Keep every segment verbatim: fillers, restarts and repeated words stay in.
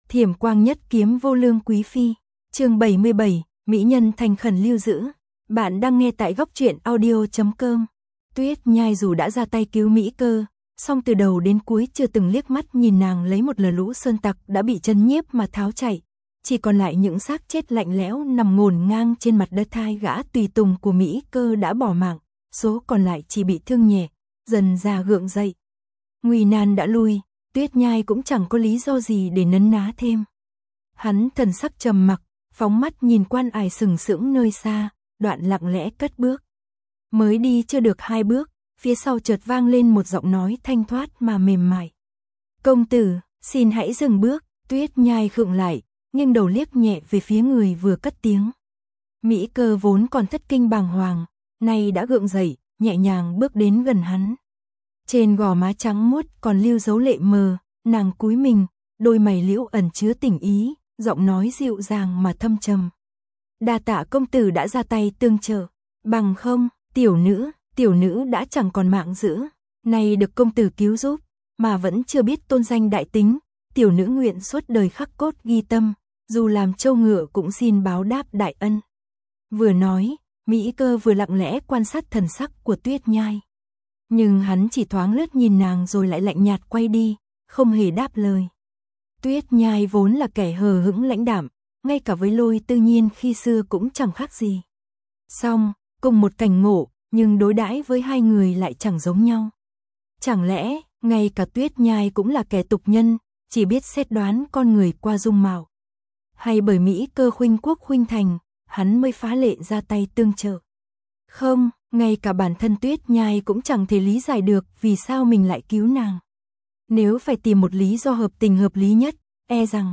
Thiểm quang nhất kiếm vô lương quý phi. Chương bảy mươi bảy, mỹ nhân thành khẩn lưu giữ. Bạn đang nghe tại góc truyện audio chấm com. Tuyết Nhai dù đã ra tay cứu Mỹ Cơ, song từ đầu đến cuối chưa từng liếc mắt nhìn nàng lấy một lờ lũ sơn tặc đã bị chấn nhiếp mà tháo chạy, chỉ còn lại những xác chết lạnh lẽo nằm ngổn ngang trên mặt đất. Hai gã tùy tùng của Mỹ Cơ đã bỏ mạng, số còn lại chỉ bị thương nhẹ, dần ra gượng dậy. Nguy nan đã lui, Tuyết Nhai cũng chẳng có lý do gì để nấn ná thêm. Hắn thần sắc trầm mặc, phóng mắt nhìn Quan Ải sừng sững nơi xa, đoạn lặng lẽ cất bước. Mới đi chưa được hai bước, phía sau chợt vang lên một giọng nói thanh thoát mà mềm mại. Công tử, xin hãy dừng bước. Tuyết Nhai khựng lại, nghiêng đầu liếc nhẹ về phía người vừa cất tiếng. Mỹ Cơ vốn còn thất kinh bàng hoàng, nay đã gượng dậy, nhẹ nhàng bước đến gần hắn. Trên gò má trắng muốt còn lưu dấu lệ mờ, nàng cúi mình, đôi mày liễu ẩn chứa tình ý, giọng nói dịu dàng mà thâm trầm. Đa tạ công tử đã ra tay tương trợ, bằng không, tiểu nữ, tiểu nữ đã chẳng còn mạng giữ. Nay được công tử cứu giúp, mà vẫn chưa biết tôn danh đại tính, tiểu nữ nguyện suốt đời khắc cốt ghi tâm, dù làm trâu ngựa cũng xin báo đáp đại ân. Vừa nói, Mỹ Cơ vừa lặng lẽ quan sát thần sắc của Tuyết Nhai. Nhưng hắn chỉ thoáng lướt nhìn nàng rồi lại lạnh nhạt quay đi, không hề đáp lời. Tuyết Nhai vốn là kẻ hờ hững lãnh đạm, ngay cả với Lôi Tư Nhiên khi xưa cũng chẳng khác gì. Song, cùng một cảnh ngộ, nhưng đối đãi với hai người lại chẳng giống nhau. Chẳng lẽ, ngay cả Tuyết Nhai cũng là kẻ tục nhân, chỉ biết xét đoán con người qua dung mạo. Hay bởi Mỹ Cơ khuynh quốc khuynh thành, hắn mới phá lệ ra tay tương trợ. Không, ngay cả bản thân Tuyết Nhai cũng chẳng thể lý giải được vì sao mình lại cứu nàng. Nếu phải tìm một lý do hợp tình hợp lý nhất, e rằng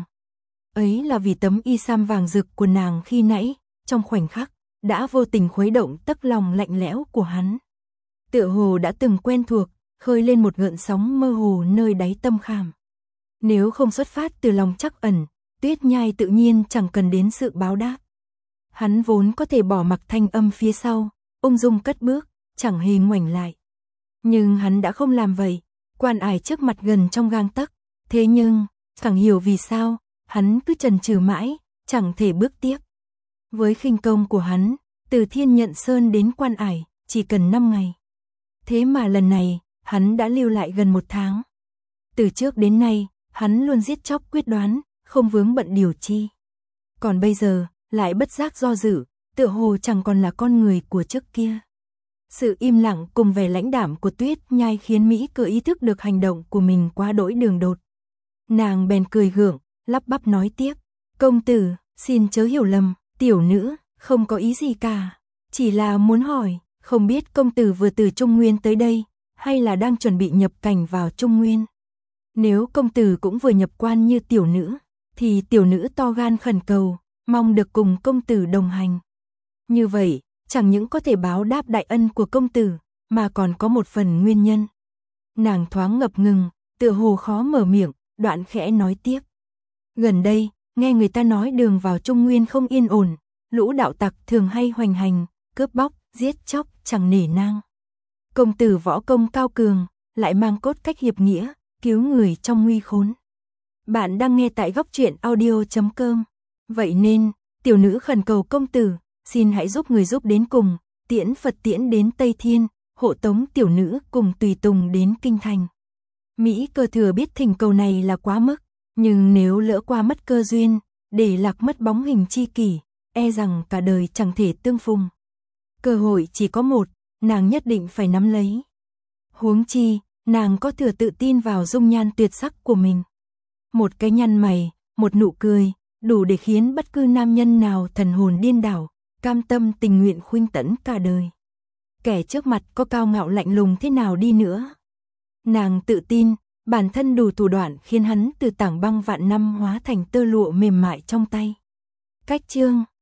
ấy là vì tấm y sam vàng rực của nàng khi nãy, trong khoảnh khắc, đã vô tình khuấy động tấc lòng lạnh lẽo của hắn. Tựa hồ đã từng quen thuộc, khơi lên một gợn sóng mơ hồ nơi đáy tâm khảm. Nếu không xuất phát từ lòng trắc ẩn, Tuyết Nhai tự nhiên chẳng cần đến sự báo đáp. Hắn vốn có thể bỏ mặc thanh âm phía sau, ung dung cất bước, chẳng hề ngoảnh lại. Nhưng hắn đã không làm vậy, Quan Ải trước mặt gần trong gang tấc, thế nhưng, chẳng hiểu vì sao, hắn cứ chần chừ mãi, chẳng thể bước tiếp. Với khinh công của hắn, từ Thiên Nhận Sơn đến Quan Ải, chỉ cần năm ngày. Thế mà lần này, hắn đã lưu lại gần một tháng. Từ trước đến nay, hắn luôn giết chóc quyết đoán, không vướng bận điều chi. Còn bây giờ, lại bất giác do dự, tựa hồ chẳng còn là con người của trước kia. Sự im lặng cùng vẻ lãnh đạm của Tuyết Nhai khiến Mỹ Cơ ý thức được hành động của mình quá đỗi đường đột. Nàng bèn cười gượng, lắp bắp nói tiếp. Công tử, xin chớ hiểu lầm, tiểu nữ, không có ý gì cả. Chỉ là muốn hỏi, không biết công tử vừa từ Trung Nguyên tới đây, hay là đang chuẩn bị nhập cảnh vào Trung Nguyên. Nếu công tử cũng vừa nhập quan như tiểu nữ, thì tiểu nữ to gan khẩn cầu, mong được cùng công tử đồng hành. Như vậy, chẳng những có thể báo đáp đại ân của công tử, mà còn có một phần nguyên nhân. Nàng thoáng ngập ngừng, tựa hồ khó mở miệng, đoạn khẽ nói tiếp. Gần đây, nghe người ta nói đường vào Trung Nguyên không yên ổn, lũ đạo tặc thường hay hoành hành, cướp bóc, giết chóc, chẳng nể nang. Công tử võ công cao cường, lại mang cốt cách hiệp nghĩa, cứu người trong nguy khốn. Bạn đang nghe tại góc truyện audio chấm com. Vậy nên, tiểu nữ khẩn cầu công tử, xin hãy giúp người giúp đến cùng, tiễn Phật tiễn đến Tây Thiên, hộ tống tiểu nữ cùng tùy tùng đến Kinh Thành. Mỹ Cơ thừa biết thỉnh cầu này là quá mức, nhưng nếu lỡ qua mất cơ duyên, để lạc mất bóng hình chi kỷ, e rằng cả đời chẳng thể tương phùng. Cơ hội chỉ có một, nàng nhất định phải nắm lấy. Huống chi, nàng có thừa tự tin vào dung nhan tuyệt sắc của mình. Một cái nhăn mày, một nụ cười, đủ để khiến bất cứ nam nhân nào thần hồn điên đảo, cam tâm tình nguyện khuynh tẫn cả đời. Kẻ trước mặt có cao ngạo lạnh lùng thế nào đi nữa. Nàng tự tin, bản thân đủ thủ đoạn khiến hắn từ tảng băng vạn năm hóa thành tơ lụa mềm mại trong tay. Cách chương